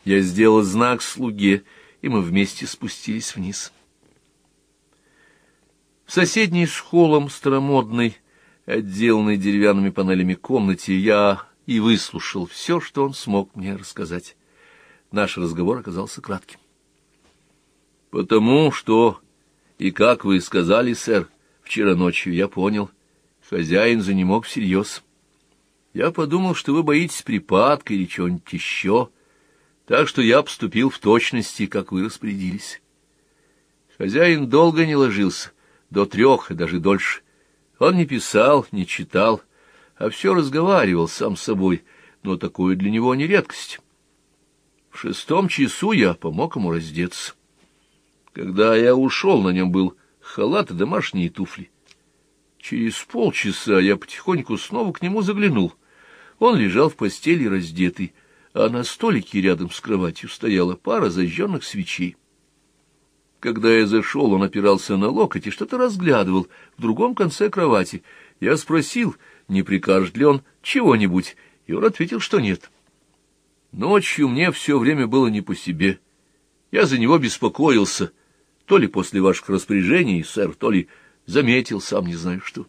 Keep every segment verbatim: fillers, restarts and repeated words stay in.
Я сделал знак слуге, и мы вместе спустились вниз. В соседней с холлом старомодной, отделанной деревянными панелями комнате, я и выслушал все, что он смог мне рассказать. Наш разговор оказался кратким. «Потому что, и как вы сказали, сэр, вчера ночью я понял, хозяин занемог всерьез. Я подумал, что вы боитесь припадка или чего-нибудь еще, так что я поступил в точности, как вы распорядились. Хозяин долго не ложился, до трех и даже дольше. Он не писал, не читал, а все разговаривал сам с собой, но такое для него не редкость. В шестом часу я помог ему раздеться. Когда я ушел, на нем был халат и домашние туфли. Через полчаса я потихоньку снова к нему заглянул. Он лежал в постели раздетый, а на столике рядом с кроватью стояла пара зажженных свечей. Когда я зашел, он опирался на локоть и что-то разглядывал в другом конце кровати. Я спросил, не прикажет ли он чего-нибудь, и он ответил, что нет. Ночью мне все время было не по себе. Я за него беспокоился, то ли после ваших распоряжений, сэр, то ли заметил, сам не знаю что.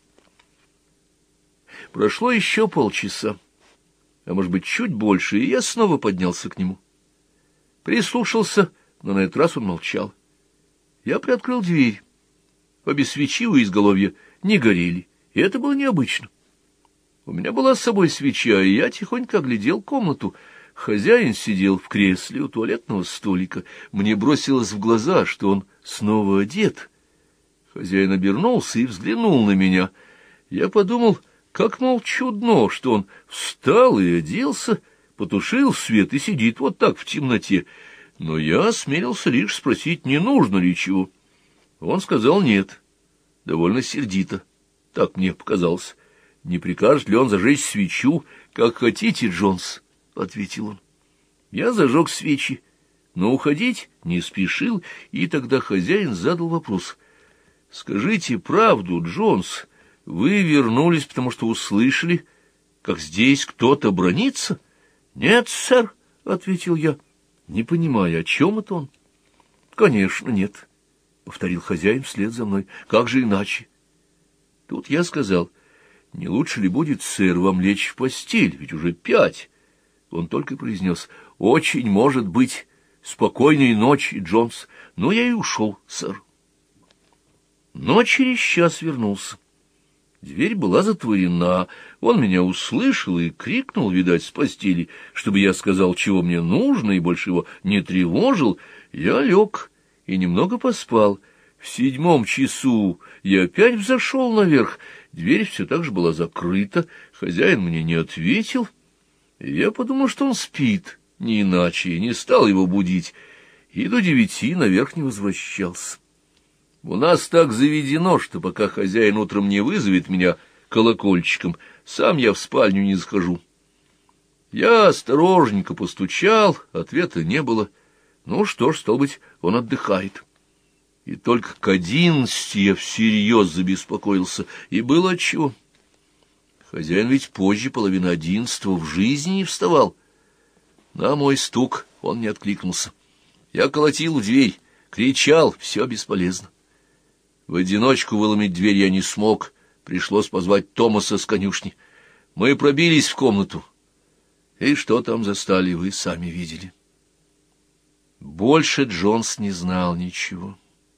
Прошло еще полчаса, а может быть чуть больше, и я снова поднялся к нему. Прислушался, но на этот раз он молчал. Я приоткрыл дверь. Обе свечи у изголовья не горели, и это было необычно. У меня была с собой свеча, и я тихонько оглядел комнату. Хозяин сидел в кресле у туалетного столика. Мне бросилось в глаза, что он снова одет. Хозяин обернулся и взглянул на меня. Я подумал, как, мол, чудно, что он встал и оделся, потушил свет и сидит вот так в темноте. Но я осмелился лишь спросить, не нужно ли чего. Он сказал нет, довольно сердито, так мне показалось. «Не прикажет ли он зажечь свечу, как хотите, Джонс?» — ответил он. Я зажег свечи, но уходить не спешил, и тогда хозяин задал вопрос. «Скажите правду, Джонс, вы вернулись, потому что услышали, как здесь кто-то бранится?» «Нет, сэр», — ответил я, не понимая, о чем это он. «Конечно, нет», — повторил хозяин вслед за мной. «Как же иначе?» Тут я сказал: «Не лучше ли будет, сэр, вам лечь в постель, ведь уже пять?» Он только произнес: «Очень может быть. Спокойной ночи, Джонс». Ну, я и ушел, сэр. Но через час вернулся. Дверь была затворена. Он меня услышал и крикнул, видать, с постели, чтобы я сказал, чего мне нужно, и больше его не тревожил. Я лег и немного поспал. В седьмом часу я опять взошел наверх. Дверь все так же была закрыта, хозяин мне не ответил. И я подумал, что он спит, не иначе, и не стал его будить, и до девяти наверх не возвращался. У нас так заведено, что пока хозяин утром не вызовет меня колокольчиком, сам я в спальню не захожу. Я осторожненько постучал, ответа не было. Ну что ж, стало быть, он отдыхает. И только к одиннадцати я всерьез забеспокоился, и было отчего. Хозяин ведь позже половины одиннадцатого в жизни не вставал. На мой стук он не откликнулся. Я колотил в дверь, кричал, все бесполезно. В одиночку выломить дверь я не смог, пришлось позвать Томаса с конюшни. Мы пробились в комнату, и что там застали, вы сами видели. Больше Джонс не знал ничего.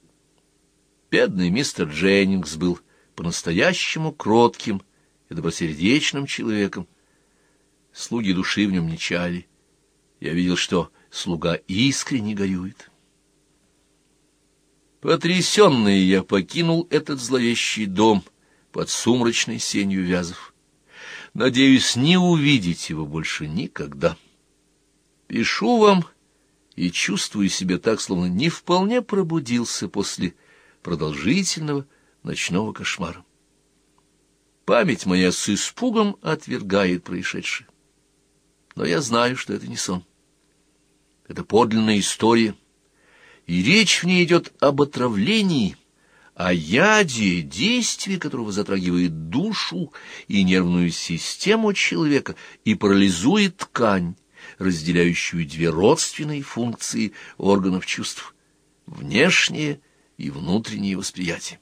Бедный мистер Дженнингс был по-настоящему кротким и добросердечным человеком. Слуги души в нем не чаяли. Я видел, что слуга искренне горюет. Потрясенный я покинул этот зловещий дом под сумрачной сенью вязов. Надеюсь, не увидеть его больше никогда. Пишу вам и чувствую себя так, словно не вполне пробудился после продолжительного ночного кошмара. Память моя с испугом отвергает происшедшее. Но я знаю, что это не сон. Это подлинная история, и речь в ней идет об отравлении, о яде, действие которого затрагивает душу и нервную систему человека и парализует ткань, разделяющую две родственные функции органов чувств — внешнее и внутреннее восприятие.